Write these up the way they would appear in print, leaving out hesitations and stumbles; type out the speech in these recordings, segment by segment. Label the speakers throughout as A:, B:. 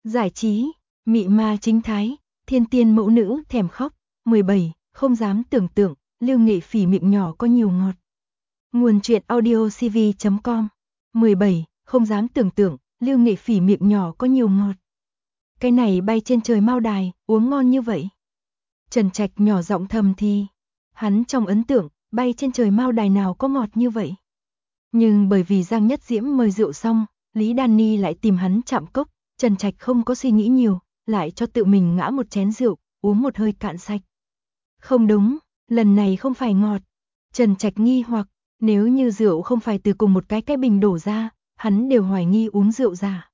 A: Giải trí, mị ma chính thái, thiên tiên mẫu nữ thèm khóc. 17. Không dám tưởng tượng, Lưu Nghệ Phỉ miệng nhỏ có nhiều ngọt. Nguồn truyện audio cv.com. 17. Không dám tưởng tượng, Lưu Nghệ Phỉ miệng nhỏ có nhiều ngọt. Cái này bay trên trời Mao Đài, uống ngon như vậy. Trần Trạch nhỏ giọng thầm thì. Hắn trong ấn tượng, bay trên trời Mao Đài nào có ngọt như vậy. Nhưng bởi vì Giang Nhất Diễm mời rượu xong, Lý Đan Ni lại tìm hắn chạm cốc, Trần Trạch không có suy nghĩ nhiều, lại cho tự mình ngã một chén rượu, uống một hơi cạn sạch. Không đúng, lần này không phải ngọt. Trần Trạch nghi hoặc, nếu như rượu không phải từ cùng một cái bình đổ ra, hắn đều hoài nghi uống rượu giả.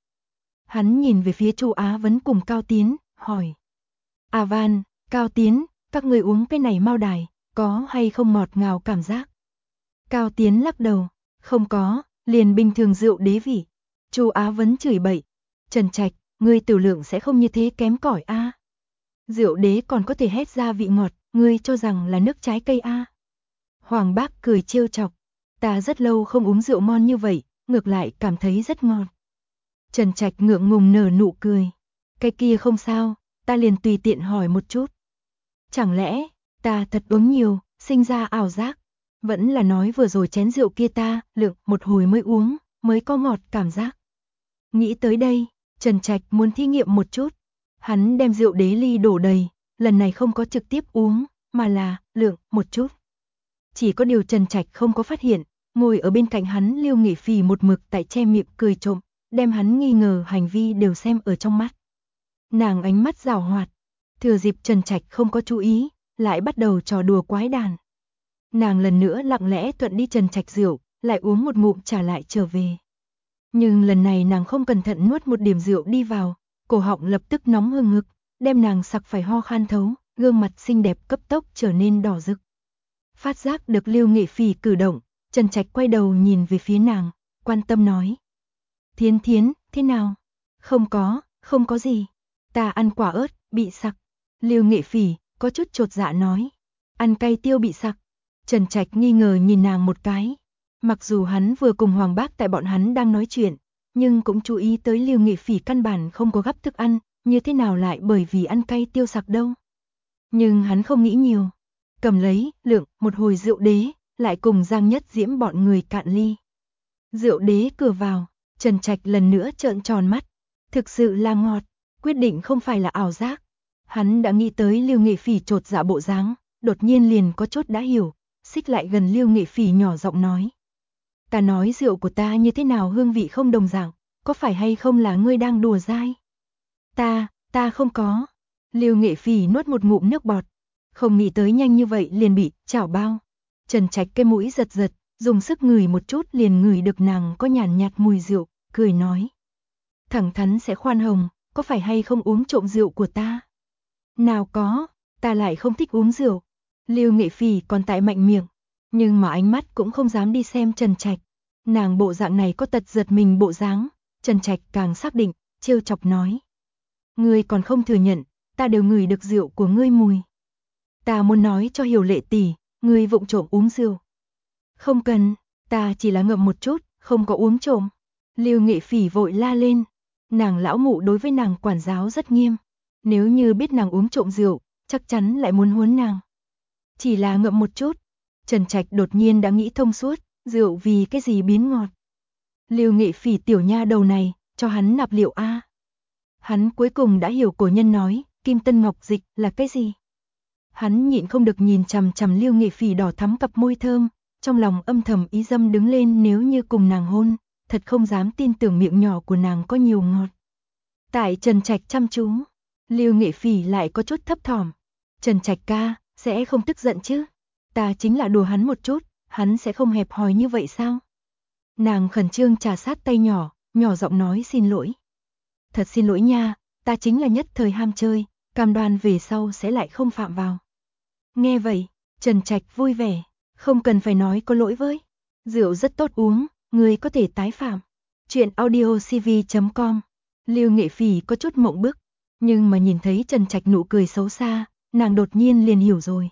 A: Hắn nhìn về phía Chu Á Vấn cùng Cao Tiến, hỏi. A Van, Cao Tiến, các người uống cái này Mao Đài, có hay không ngọt ngào cảm giác? Cao Tiến lắc đầu, không có, liền bình thường rượu đế vị. Chu Á Vấn chửi bậy, Trần Trạch, ngươi tiểu lượng sẽ không như thế kém cỏi a. Rượu đế còn có thể hét ra vị ngọt, ngươi cho rằng là nước trái cây a. Hoàng Bác cười trêu chọc, ta rất lâu không uống rượu ngon như vậy, ngược lại cảm thấy rất ngọt. Trần Trạch ngượng ngùng nở nụ cười, cái kia không sao, ta liền tùy tiện hỏi một chút. Chẳng lẽ, ta thật uống nhiều, sinh ra ảo giác, vẫn là nói vừa rồi chén rượu kia ta, lượng một hồi mới uống, mới có ngọt cảm giác. Nghĩ tới đây, Trần Trạch muốn thí nghiệm một chút. Hắn đem rượu đế ly đổ đầy, lần này không có trực tiếp uống, mà là lượng một chút. Chỉ có điều Trần Trạch không có phát hiện, ngồi ở bên cạnh hắn Lưu Nghệ Phỉ một mực tại che miệng cười trộm, đem hắn nghi ngờ hành vi đều xem ở trong mắt. Nàng ánh mắt giảo hoạt, thừa dịp Trần Trạch không có chú ý, lại bắt đầu trò đùa quái đản. Nàng lần nữa lặng lẽ thuận đi Trần Trạch rượu, lại uống một ngụm trả lại trở về. Nhưng lần này nàng không cẩn thận nuốt một điểm rượu đi vào, cổ họng lập tức nóng hừng hực, đem nàng sặc phải ho khan thấu, gương mặt xinh đẹp cấp tốc trở nên đỏ rực. Phát giác được Lưu Nghệ Phỉ cử động, Trần Trạch quay đầu nhìn về phía nàng, quan tâm nói. Thiến Thiến, thế nào? Không có gì. Ta ăn quả ớt, bị sặc. Lưu Nghệ Phỉ có chút chột dạ nói. Ăn cay tiêu bị sặc. Trần Trạch nghi ngờ nhìn nàng một cái. Mặc dù hắn vừa cùng Hoàng Bác tại bọn hắn đang nói chuyện, nhưng cũng chú ý tới Lưu Nghệ Phỉ căn bản không có gắp thức ăn, như thế nào lại bởi vì ăn cay tiêu sặc đâu. Nhưng hắn không nghĩ nhiều, cầm lấy, lượng, một hồi rượu đế, lại cùng Giang Nhất Diễm bọn người cạn ly. Rượu đế cửa vào, Trần Trạch lần nữa trợn tròn mắt, thực sự là ngọt, quyết định không phải là ảo giác. Hắn đã nghĩ tới Lưu Nghệ Phỉ chột dạ bộ dáng, đột nhiên liền có chút đã hiểu, xích lại gần Lưu Nghệ Phỉ nhỏ giọng nói. Ta nói rượu của ta như thế nào hương vị không đồng dạng, có phải hay không là ngươi đang đùa dai? Ta không có. Lưu Nghệ Phỉ nuốt một ngụm nước bọt, không nghĩ tới nhanh như vậy liền bị chảo bao. Trần Trạch cái mũi giật giật, dùng sức ngửi một chút liền ngửi được nàng có nhàn nhạt mùi rượu, cười nói. Thẳng thắn sẽ khoan hồng, có phải hay không uống trộm rượu của ta? Nào có, ta lại không thích uống rượu. Lưu Nghệ Phỉ còn tại mạnh miệng, nhưng mà ánh mắt cũng không dám đi xem Trần Trạch. Nàng bộ dạng này có tật giật mình bộ dáng, Trần Trạch càng xác định, trêu chọc nói. Ngươi còn không thừa nhận, ta đều ngửi được rượu của ngươi mùi. Ta muốn nói cho Hiểu Lệ tỷ, ngươi vụng trộm uống rượu. Không cần, ta chỉ là ngậm một chút, không có uống trộm. Lưu Nghệ Phỉ vội la lên, nàng lão mụ đối với nàng quản giáo rất nghiêm. Nếu như biết nàng uống trộm rượu, chắc chắn lại muốn huấn nàng. Chỉ là ngậm một chút, Trần Trạch đột nhiên đã nghĩ thông suốt, rượu vì cái gì biến ngọt. Lưu Nghệ Phỉ tiểu nha đầu này, cho hắn nạp liệu a. Hắn cuối cùng đã hiểu cổ nhân nói, kim tân ngọc dịch là cái gì. Hắn nhịn không được nhìn chằm chằm Lưu Nghệ Phỉ đỏ thắm cặp môi thơm, trong lòng âm thầm ý dâm đứng lên nếu như cùng nàng hôn, thật không dám tin tưởng miệng nhỏ của nàng có nhiều ngọt. Tại Trần Trạch chăm chú, Lưu Nghệ Phỉ lại có chút thấp thỏm. Trần Trạch ca, sẽ không tức giận chứ? Ta chính là đùa hắn một chút, hắn sẽ không hẹp hòi như vậy sao? Nàng khẩn trương trà sát tay nhỏ, nhỏ giọng nói xin lỗi. Thật xin lỗi nha, ta chính là nhất thời ham chơi, cam đoan về sau sẽ lại không phạm vào. Nghe vậy, Trần Trạch vui vẻ, không cần phải nói có lỗi với. Rượu rất tốt uống, người có thể tái phạm. Chuyện audio cv.com. Lưu Nghệ Phỉ có chút mộng bức, nhưng mà nhìn thấy Trần Trạch nụ cười xấu xa, nàng đột nhiên liền hiểu rồi.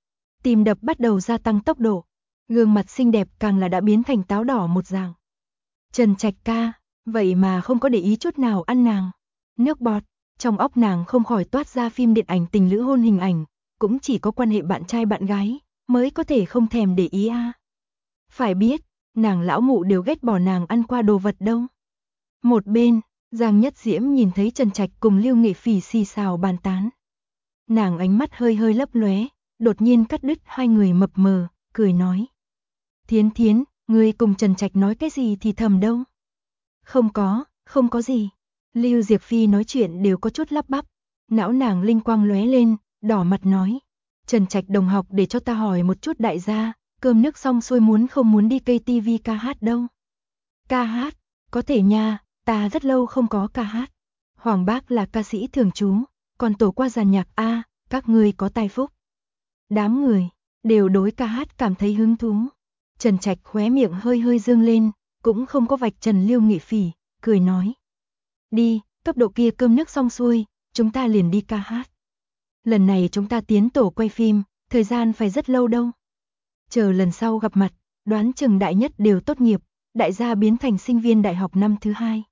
A: Tim đập bắt đầu gia tăng tốc độ, gương mặt xinh đẹp càng là đã biến thành táo đỏ một dạng. Trần Trạch ca, vậy mà không có để ý chút nào ăn nàng. Nước bọt, trong óc nàng không khỏi toát ra phim điện ảnh tình lữ hôn hình ảnh, cũng chỉ có quan hệ bạn trai bạn gái mới có thể không thèm để ý a. Phải biết, nàng lão mụ đều ghét bỏ nàng ăn qua đồ vật đâu. Một bên, Giang Nhất Diễm nhìn thấy Trần Trạch cùng Lưu Nghị Phỉ xì xào bàn tán. Nàng ánh mắt hơi hơi lấp lóe, đột nhiên cắt đứt hai người mập mờ, cười nói. Thiến Thiến, ngươi cùng Trần Trạch nói cái gì thì thầm đâu? Không có gì. Lưu Diệp Phi nói chuyện đều có chút lắp bắp, não nàng linh quang lóe lên, đỏ mặt nói. Trần Trạch đồng học để cho ta hỏi một chút đại gia, cơm nước xong xuôi muốn không muốn đi KTV ca hát đâu? Ca hát, có thể nha, ta rất lâu không có ca hát. Hoàng Bác là ca sĩ thường trú, còn tổ qua dàn nhạc a, các ngươi có tài phúc. Đám người đều đối ca hát cảm thấy hứng thú. Trần Trạch khóe miệng hơi hơi dương lên, cũng không có vạch trần Lưu Nghị Phỉ, cười nói. Đi, cấp độ kia cơm nước xong xuôi, chúng ta liền đi ca hát. Lần này chúng ta tiến tổ quay phim, thời gian phải rất lâu đâu. Chờ lần sau gặp mặt, đoán chừng đại nhất đều tốt nghiệp, đại gia biến thành sinh viên đại học năm thứ 2.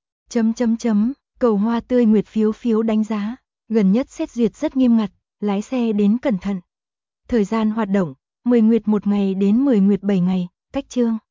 A: Cầu hoa tươi nguyệt phiếu phiếu đánh giá, gần nhất xét duyệt rất nghiêm ngặt, lái xe đến cẩn thận. Thời gian hoạt động, 10 nguyệt 1 ngày đến 10 nguyệt 7 ngày, cách chương.